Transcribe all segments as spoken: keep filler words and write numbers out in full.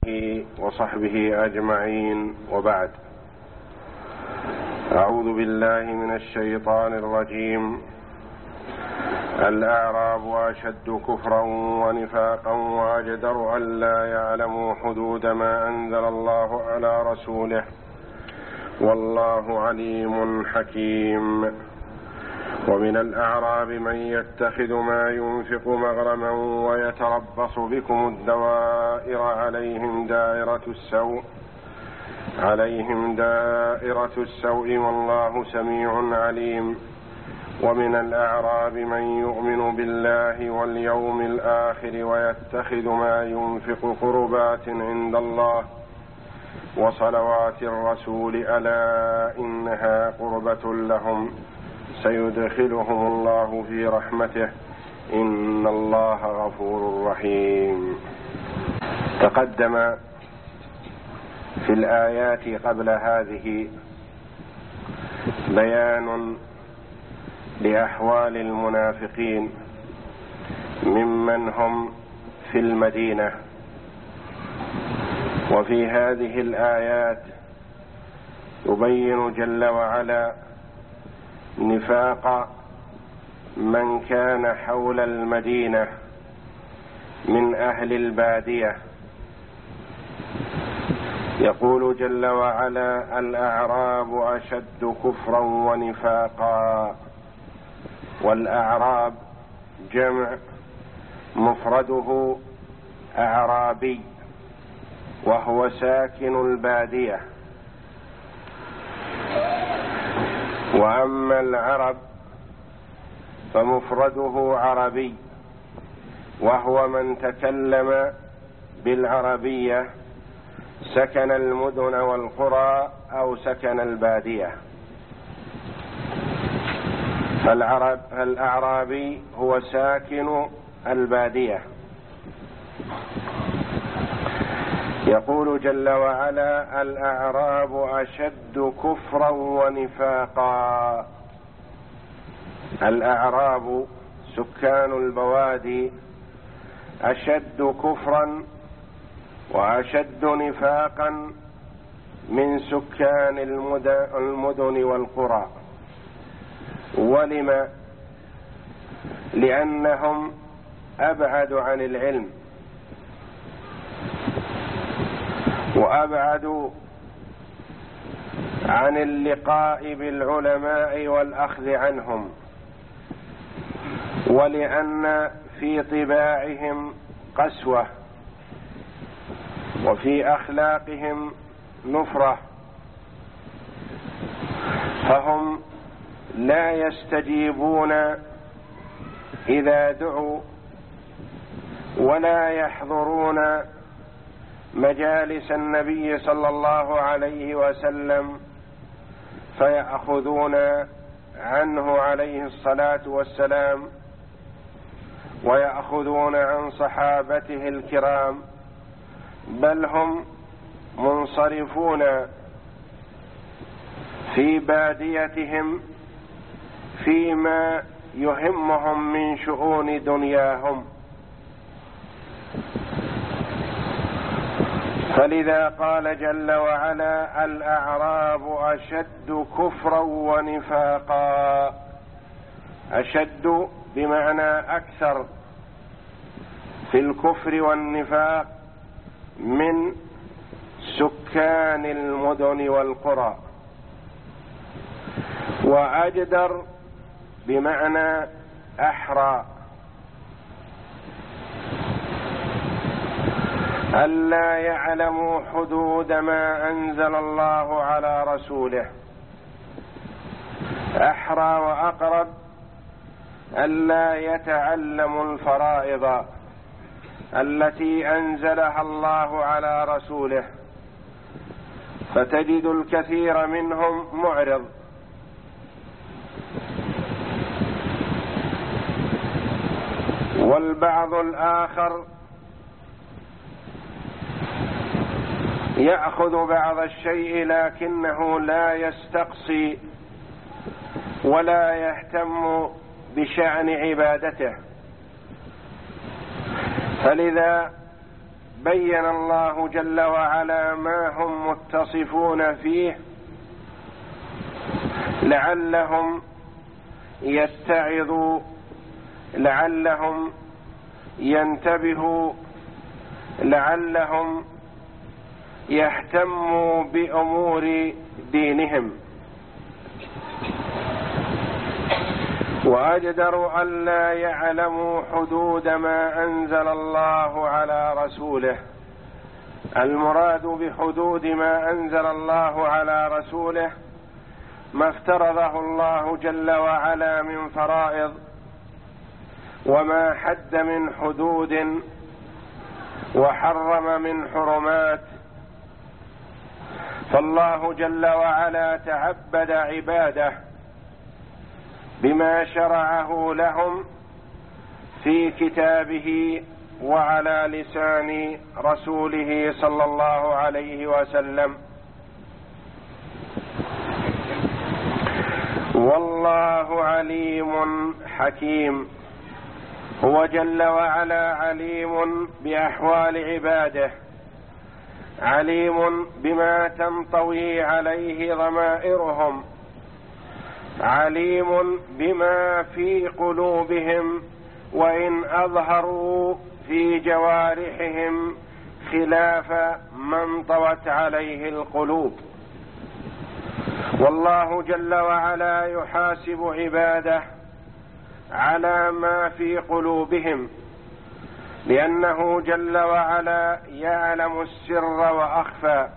وصحبه أجمعين، وبعد. أعوذ بالله من الشيطان الرجيم. الأعراب أشد كفرا ونفاقا وأجدر أن لا يعلموا حدود ما أنزل الله على رسوله، والله عليم حكيم. ومن الأعراب من يتخذ ما ينفق مغرما ويتربص بكم الدوائر عليهم دائرة السوء عليهم دائرة السوء والله سميع عليم. ومن الأعراب من يؤمن بالله واليوم الآخر ويتخذ ما ينفق قربات عند الله وصلوات الرسول، ألا إنها قربة لهم سيدخلهم الله في رحمته إن الله غفور رحيم. تقدم في الآيات قبل هذه بيان لأحوال المنافقين ممن هم في المدينة، وفي هذه الآيات يبين جل وعلا نفاق من كان حول المدينة من أهل البادية. يقول جل وعلا: الأعراب أشد كفرا ونفاقا. والأعراب جمع، مفرده أعرابي، وهو ساكن البادية. وأما العرب فمفرده عربي، وهو من تكلم بالعربية سكن المدن والقرى أو سكن البادية. فالعرب الأعرابي هو ساكن البادية. يقول جل وعلا: الأعراب أشد كفرا ونفاقا. الأعراب سكان البوادي أشد كفرا وأشد نفاقا من سكان المدن والقرى. ولما؟ لأنهم أبعد عن العلم وأبعد عن اللقاء بالعلماء والأخذ عنهم، ولأن في طباعهم قسوة وفي أخلاقهم نفرة، فهم لا يستجيبون إذا دعوا ولا يحضرون مجالس النبي صلى الله عليه وسلم فيأخذون عنه عليه الصلاة والسلام ويأخذون عن صحابته الكرام، بل هم منصرفون في باديتهم فيما يهمهم من شؤون دنياهم. فلذا قال جل وعلا: الأعراب أشد كفرا ونفاقا. أشد بمعنى أكثر في الكفر والنفاق من سكان المدن والقرى، وأجدر بمعنى أحرى. ألا يعلموا حدود ما أنزل الله على رسوله. أحرى وأقرب ألا يتعلموا الفرائض التي أنزلها الله على رسوله، فتجد الكثير منهم معرض. والبعض الآخر يأخذ بعض الشيء لكنه لا يستقصي ولا يهتم بشأن عبادته. فلذا بين الله جل وعلا ما هم متصفون فيه لعلهم يتعظوا، لعلهم ينتبهوا، لعلهم يهتموا بأمور دينهم. وأجدر ألا يعلموا حدود ما أنزل الله على رسوله. المراد بحدود ما أنزل الله على رسوله ما افترضه الله جل وعلا من فرائض، وما حد من حدود، وحرم من حرمات. فالله جل وعلا تعبد عباده بما شرعه لهم في كتابه وعلى لسان رسوله صلى الله عليه وسلم. والله عليم حكيم. هو جل وعلا عليم بأحوال عباده، عليم بما تنطوي عليه ضمائرهم، عليم بما في قلوبهم وإن أظهروا في جوارحهم خلاف ما انطوت عليه القلوب. والله جل وعلا يحاسب عباده على ما في قلوبهم، لأنه جل وعلا يعلم السر وأخفى،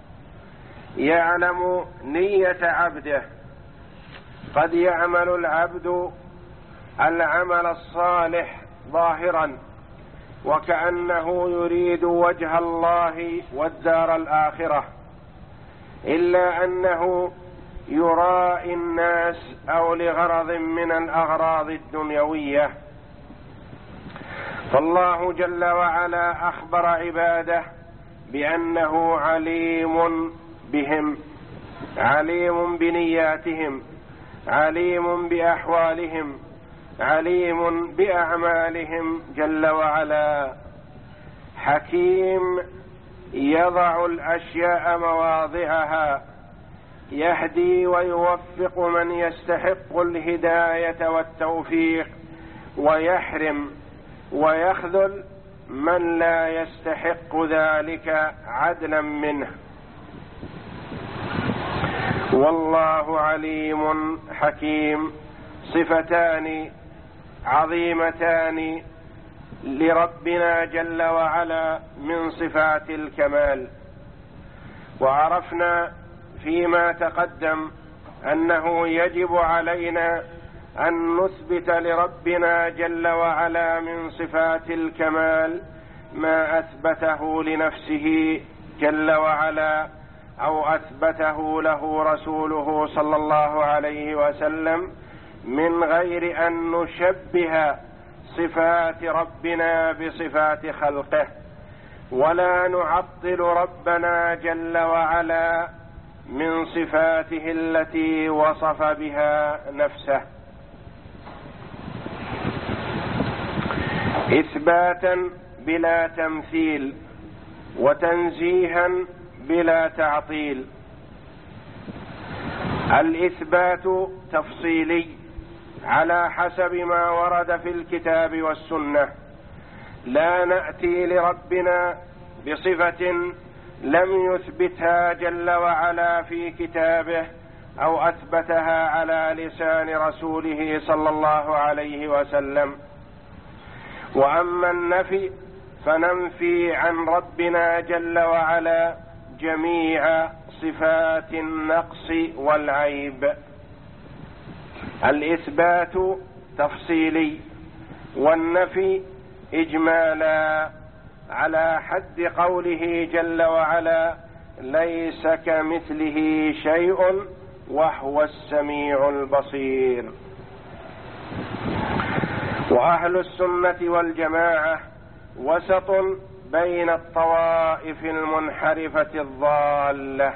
يعلم نية عبده. قد يعمل العبد العمل الصالح ظاهرا وكأنه يريد وجه الله والدار الآخرة، إلا أنه يرائي الناس أو لغرض من الأغراض الدنيوية. فالله جل وعلا أخبر عباده بأنه عليم بهم، عليم بنياتهم، عليم بأحوالهم، عليم بأعمالهم جل وعلا. حكيم يضع الأشياء مواضعها، يهدي ويوفق من يستحق الهداية والتوفيق، ويحرم ويخذل من لا يستحق ذلك عدلا منه. والله عليم حكيم صفتان عظيمتان لربنا جل وعلا من صفات الكمال. وعرفنا فيما تقدم أنه يجب علينا أن نثبت لربنا جل وعلا من صفات الكمال ما أثبته لنفسه جل وعلا أو أثبته له رسوله صلى الله عليه وسلم، من غير أن نشبه صفات ربنا بصفات خلقه، ولا نعطل ربنا جل وعلا من صفاته التي وصف بها نفسه. إثباتا بلا تمثيل، وتنزيها بلا تعطيل. الإثبات تفصيلي على حسب ما ورد في الكتاب والسنة، لا نأتي لربنا بصفة لم يثبتها جل وعلا في كتابه أو أثبتها على لسان رسوله صلى الله عليه وسلم. وأما النفي فننفي عن ربنا جل وعلا جميع صفات النقص والعيب. الإثبات تفصيلي والنفي إجمالا، على حد قوله جل وعلا: ليس كمثله شيء وهو السميع البصير. وأهل السنة والجماعة وسط بين الطوائف المنحرفة الضالة.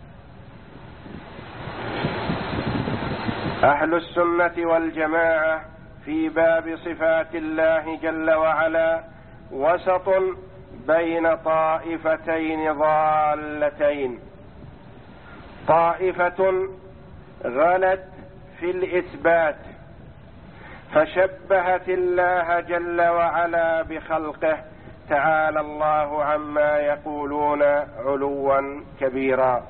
أهل السنة والجماعة في باب صفات الله جل وعلا وسط بين طائفتين ضالتين: طائفة غلت في الإثبات فشبهت الله جل وعلا بخلقه تعالى الله عما يقولون علوا كبيرا،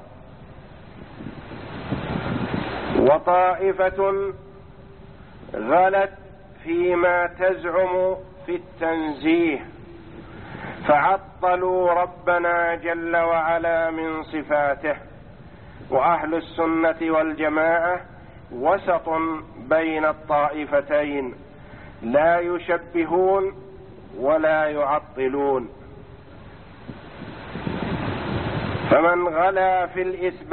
وطائفة غلت فيما تزعم في التنزيه فعطلوا ربنا جل وعلا من صفاته. وأهل السنة والجماعة وسط بين الطائفتين، لا يشبهون ولا يعطلون. فمن غلا في الإثبات